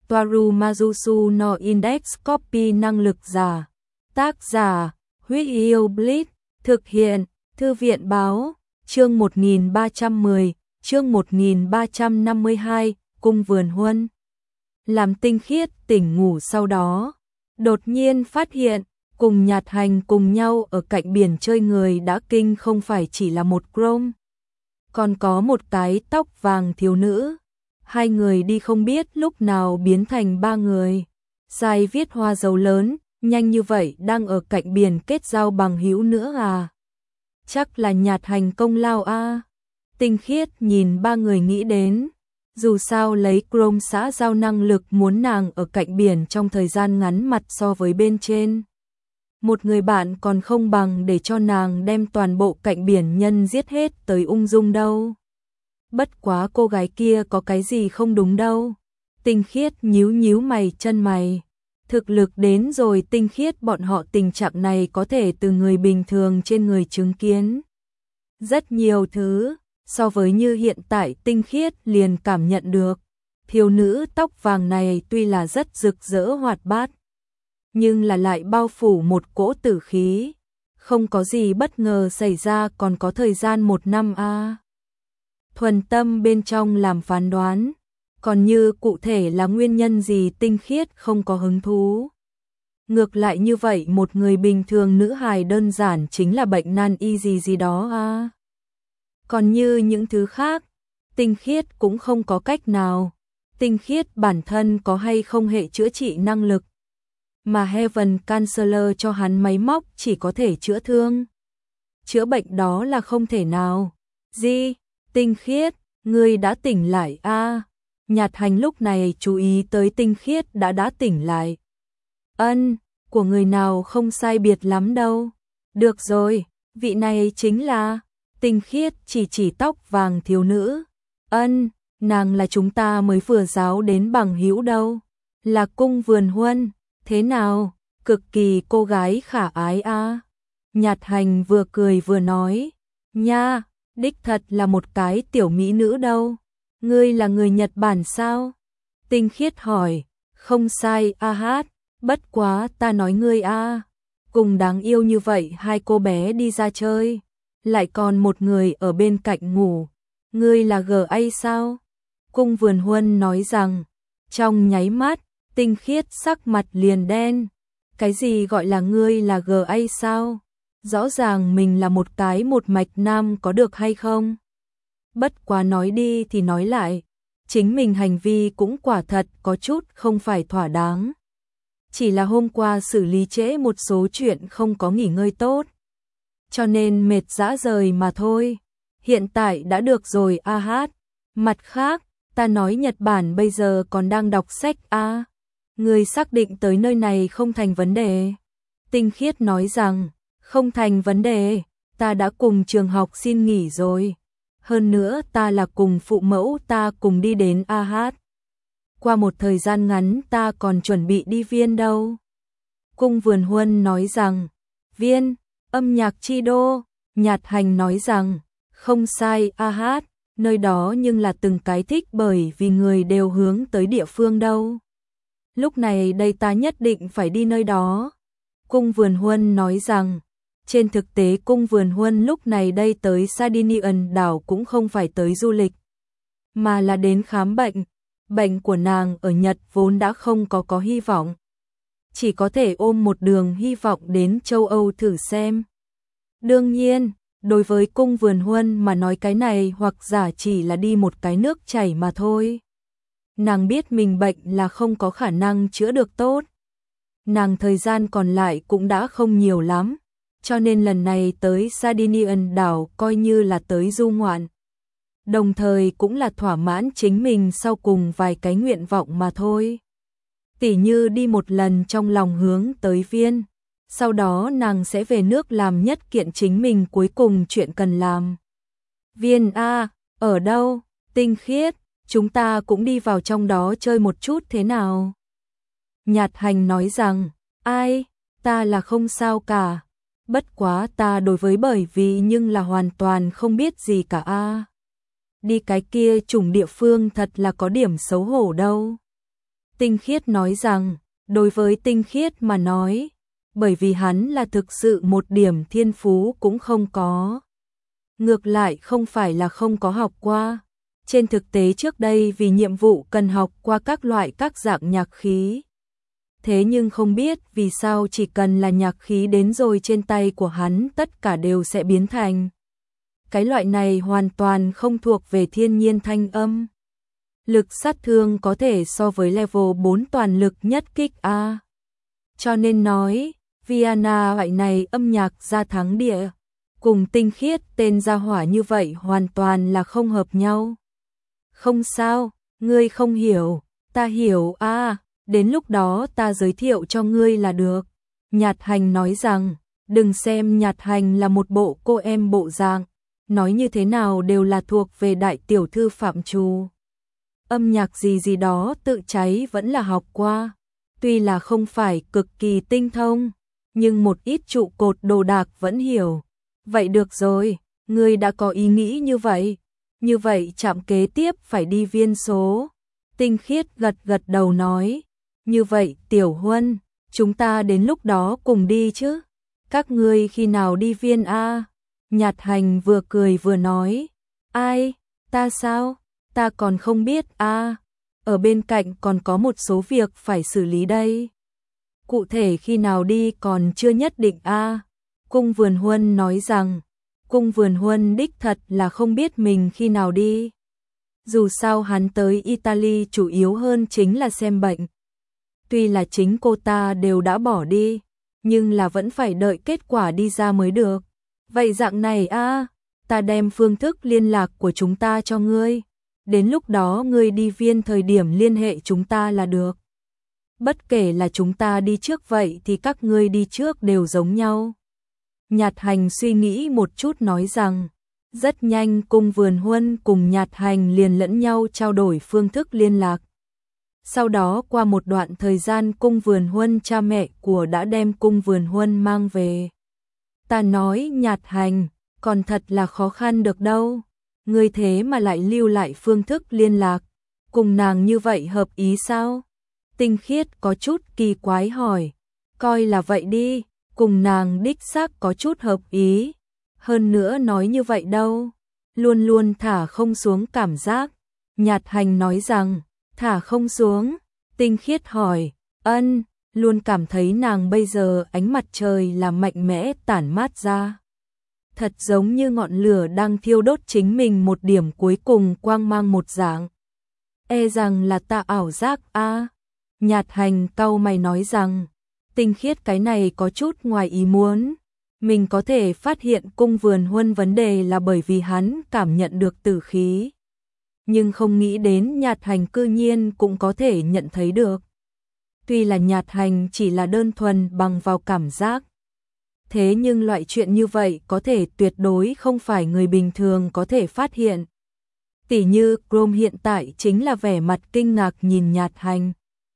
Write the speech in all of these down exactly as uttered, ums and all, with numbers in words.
Toaru Majusu no Index Copy năng lực giả. Tác giả, Huyết Yêu Blitz, thực hiện, Thư viện báo, chương một nghìn ba trăm mười, chương một nghìn ba trăm năm mươi hai, Cung Vườn Huân. Làm Tinh Khiết tỉnh ngủ sau đó, đột nhiên phát hiện, cùng Nhạt Hành cùng nhau ở cạnh biển chơi người đã kinh không phải chỉ là một Chrome, còn có một cái tóc vàng thiếu nữ. Hai người đi không biết lúc nào biến thành ba người. Sai viết hoa dấu lớn, nhanh như vậy đang ở cạnh biển kết giao bằng hữu nữa à? Chắc là Nhạt Hành công lao a. À. Tinh Khiết nhìn ba người nghĩ đến, dù sao lấy Chrome xã giao năng lực muốn nàng ở cạnh biển trong thời gian ngắn mặt so với bên trên. Một người bạn còn không bằng để cho nàng đem toàn bộ cạnh biển nhân giết hết tới ung dung đâu. Bất quá cô gái kia có cái gì không đúng đâu. Tinh Khiết nhíu nhíu mày chân mày. Thực lực đến rồi Tinh Khiết bọn họ tình trạng này có thể từ người bình thường trên người chứng kiến. Rất nhiều thứ, so với như hiện tại Tinh Khiết liền cảm nhận được. Thiếu nữ tóc vàng này tuy là rất rực rỡ hoạt bát, nhưng là lại bao phủ một cỗ tử khí. Không có gì bất ngờ xảy ra còn có thời gian một năm a. À. Thuần tâm bên trong làm phán đoán, còn như cụ thể là nguyên nhân gì Tinh Khiết không có hứng thú. Ngược lại như vậy một người bình thường nữ hài đơn giản chính là bệnh nan y gì gì đó a. À. Còn như những thứ khác, Tinh Khiết cũng không có cách nào. Tinh Khiết bản thân có hay không hệ chữa trị năng lực, mà Heaven Counselor cho hắn máy móc chỉ có thể chữa thương. Chữa bệnh đó là không thể nào. Gì? Tinh Khiết, ngươi đã tỉnh lại a? À. Nhạt Hành lúc này chú ý tới Tinh Khiết đã đã tỉnh lại. Ân, của người nào không sai biệt lắm đâu. Được rồi, vị này chính là... Tinh Khiết chỉ chỉ tóc vàng thiếu nữ. Ân, nàng là chúng ta mới vừa giáo đến bằng hữu đâu. Là Cung Vườn Huân, thế nào? Cực kỳ cô gái khả ái a. À. Nhạt Hành vừa cười vừa nói. Nha, đích thật là một cái tiểu mỹ nữ đâu. Ngươi là người Nhật Bản sao? Tinh Khiết hỏi. Không sai a hát, bất quá ta nói ngươi a. À. Cùng đáng yêu như vậy hai cô bé đi ra chơi, lại còn một người ở bên cạnh ngủ. Ngươi là giê a sao? Cung Vườn Huân nói rằng. Trong nháy mắt, Tinh Khiết sắc mặt liền đen. Cái gì gọi là ngươi là giê a sao? Rõ ràng mình là một cái một mạch nam có được hay không? Bất quá nói đi thì nói lại, chính mình hành vi cũng quả thật có chút không phải thỏa đáng. Chỉ là hôm qua xử lý trễ một số chuyện không có nghỉ ngơi tốt, cho nên mệt rã rời mà thôi. Hiện tại đã được rồi a hát. Mặt khác, ta nói Nhật Bản bây giờ còn đang đọc sách a. À. Người xác định tới nơi này không thành vấn đề. Tinh Khiết nói rằng, không thành vấn đề, ta đã cùng trường học xin nghỉ rồi. Hơn nữa ta là cùng phụ mẫu ta cùng đi đến a hát. Qua một thời gian ngắn ta còn chuẩn bị đi Viên đâu. Cung Vườn Huân nói rằng, Viên, âm nhạc chi đô. Nhạt Hành nói rằng, không sai a hát, nơi đó nhưng là từng cái thích bởi vì người đều hướng tới địa phương đâu. Lúc này đây ta nhất định phải đi nơi đó. Cung Vườn Huân nói rằng, trên thực tế Cung Vườn Huân lúc này đây tới Sardinian đảo cũng không phải tới du lịch, mà là đến khám bệnh. Bệnh của nàng ở Nhật vốn đã không có có hy vọng, chỉ có thể ôm một đường hy vọng đến châu Âu thử xem. Đương nhiên, đối với Cung Vườn Huân mà nói cái này hoặc giả chỉ là đi một cái nước chảy mà thôi. Nàng biết mình bệnh là không có khả năng chữa được tốt. Nàng thời gian còn lại cũng đã không nhiều lắm, cho nên lần này tới Sardinian đảo coi như là tới du ngoạn. Đồng thời cũng là thỏa mãn chính mình sau cùng vài cái nguyện vọng mà thôi. Tỉ như đi một lần trong lòng hướng tới Viên, sau đó nàng sẽ về nước làm nhất kiện chính mình cuối cùng chuyện cần làm. Viên a, ở đâu? Tinh Khiết, chúng ta cũng đi vào trong đó chơi một chút thế nào? Nhạt Hành nói rằng, ai, ta là không sao cả. Bất quá ta đối với bởi vì nhưng là hoàn toàn không biết gì cả a. À. Đi cái kia chủng địa phương thật là có điểm xấu hổ đâu. Tinh Khiết nói rằng, đối với Tinh Khiết mà nói, bởi vì hắn là thực sự một điểm thiên phú cũng không có. Ngược lại không phải là không có học qua. Trên thực tế trước đây vì nhiệm vụ cần học qua các loại các dạng nhạc khí. Thế nhưng không biết vì sao chỉ cần là nhạc khí đến rồi trên tay của hắn tất cả đều sẽ biến thành. Cái loại này hoàn toàn không thuộc về thiên nhiên thanh âm. Lực sát thương có thể so với level bốn toàn lực nhất kích A. Cho nên nói, Viana loại này âm nhạc ra thắng địa. Cùng Tinh Khiết tên gia hỏa như vậy hoàn toàn là không hợp nhau. Không sao, ngươi không hiểu, ta hiểu à, đến lúc đó ta giới thiệu cho ngươi là được. Nhạt Hành nói rằng, đừng xem Nhạt Hành là một bộ cô em bộ dạng, nói như thế nào đều là thuộc về đại tiểu thư phạm trù. Âm nhạc gì gì đó tự cháy vẫn là học qua, tuy là không phải cực kỳ tinh thông, nhưng một ít trụ cột đồ đạc vẫn hiểu. Vậy được rồi, ngươi đã có ý nghĩ như vậy. Như vậy chạm kế tiếp phải đi viên số. Tinh Khiết gật gật đầu nói. Như vậy Tiểu Huân, chúng ta đến lúc đó cùng đi chứ. Các ngươi khi nào đi viên A? Nhạt Hành vừa cười vừa nói. Ai, ta sao? Ta còn không biết A. Ở bên cạnh còn có một số việc phải xử lý đây. Cụ thể khi nào đi còn chưa nhất định A. Cung Vườn Huân nói rằng, Cung Vườn Huân đích thật là không biết mình khi nào đi. Dù sao hắn tới Italy chủ yếu hơn chính là xem bệnh. Tuy là chính cô ta đều đã bỏ đi, nhưng là vẫn phải đợi kết quả đi ra mới được. Vậy dạng này a, ta đem phương thức liên lạc của chúng ta cho ngươi. Đến lúc đó ngươi đi viên thời điểm liên hệ chúng ta là được. Bất kể là chúng ta đi trước vậy thì các ngươi đi trước đều giống nhau. Nhạt Hành suy nghĩ một chút nói rằng, rất nhanh Cung Vườn Huân cùng Nhạt Hành liền lẫn nhau trao đổi phương thức liên lạc. Sau đó qua một đoạn thời gian Cung Vườn Huân cha mẹ của đã đem Cung Vườn Huân mang về. Ta nói Nhạt Hành, còn thật là khó khăn được đâu. Ngươi thế mà lại lưu lại phương thức liên lạc, cùng nàng như vậy hợp ý sao? Tinh Khiết có chút kỳ quái hỏi, coi là vậy đi. Cùng nàng đích xác có chút hợp ý. Hơn nữa nói như vậy đâu. Luôn luôn thả không xuống cảm giác. Nhạt Hành nói rằng, thả không xuống. Tinh Khiết hỏi, ân, luôn cảm thấy nàng bây giờ ánh mặt trời là mạnh mẽ tản mát ra. Thật giống như ngọn lửa đang thiêu đốt chính mình một điểm cuối cùng quang mang một dạng. E rằng là ta ảo giác a. Nhạt Hành cau mày nói rằng, Tinh Khiết cái này có chút ngoài ý muốn. Mình có thể phát hiện Cung Vườn Huân vấn đề là bởi vì hắn cảm nhận được tử khí. Nhưng không nghĩ đến Nhạt Hành cư nhiên cũng có thể nhận thấy được. Tuy là Nhạt Hành chỉ là đơn thuần bằng vào cảm giác. Thế nhưng loại chuyện như vậy có thể tuyệt đối không phải người bình thường có thể phát hiện. Tỉ như Chrome hiện tại chính là vẻ mặt kinh ngạc nhìn Nhạt Hành.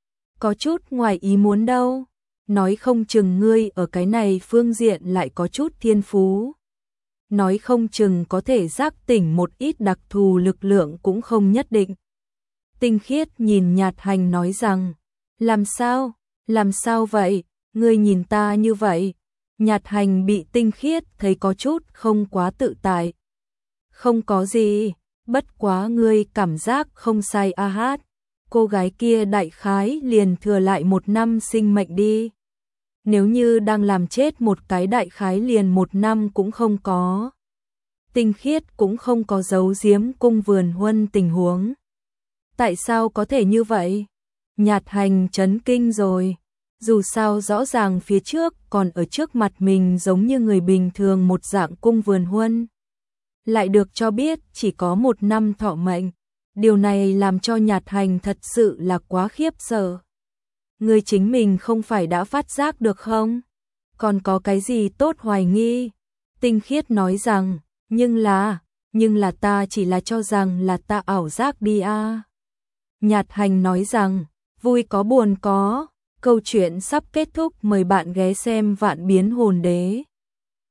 Có chút ngoài ý muốn đâu. Nói không chừng ngươi ở cái này phương diện lại có chút thiên phú. Nói không chừng có thể giác tỉnh một ít đặc thù lực lượng cũng không nhất định. Tinh Khiết nhìn Nhạt Hành nói rằng, làm sao, làm sao vậy, ngươi nhìn ta như vậy. Nhạt Hành bị Tinh Khiết thấy có chút không quá tự tại. Không có gì, bất quá ngươi cảm giác không sai a hát. Cô gái kia đại khái liền thừa lại một năm sinh mệnh đi. Nếu như đang làm chết một cái đại khái liền một năm cũng không có. Tinh Khiết cũng không có giấu giếm Cung Vườn Huân tình huống. Tại sao có thể như vậy? Nhạt Hành chấn kinh rồi. Dù sao rõ ràng phía trước còn ở trước mặt mình giống như người bình thường một dạng Cung Vườn Huân. Lại được cho biết chỉ có một năm thọ mệnh. Điều này làm cho Nhạt Hành thật sự là quá khiếp sợ. Người chính mình không phải đã phát giác được không? Còn có cái gì tốt hoài nghi? Tinh Khiết nói rằng, nhưng là, nhưng là ta chỉ là cho rằng là ta ảo giác đi a. Nhạt Hành nói rằng, vui có buồn có, câu chuyện sắp kết thúc, mời bạn ghé xem Vạn Biến Hồn Đế.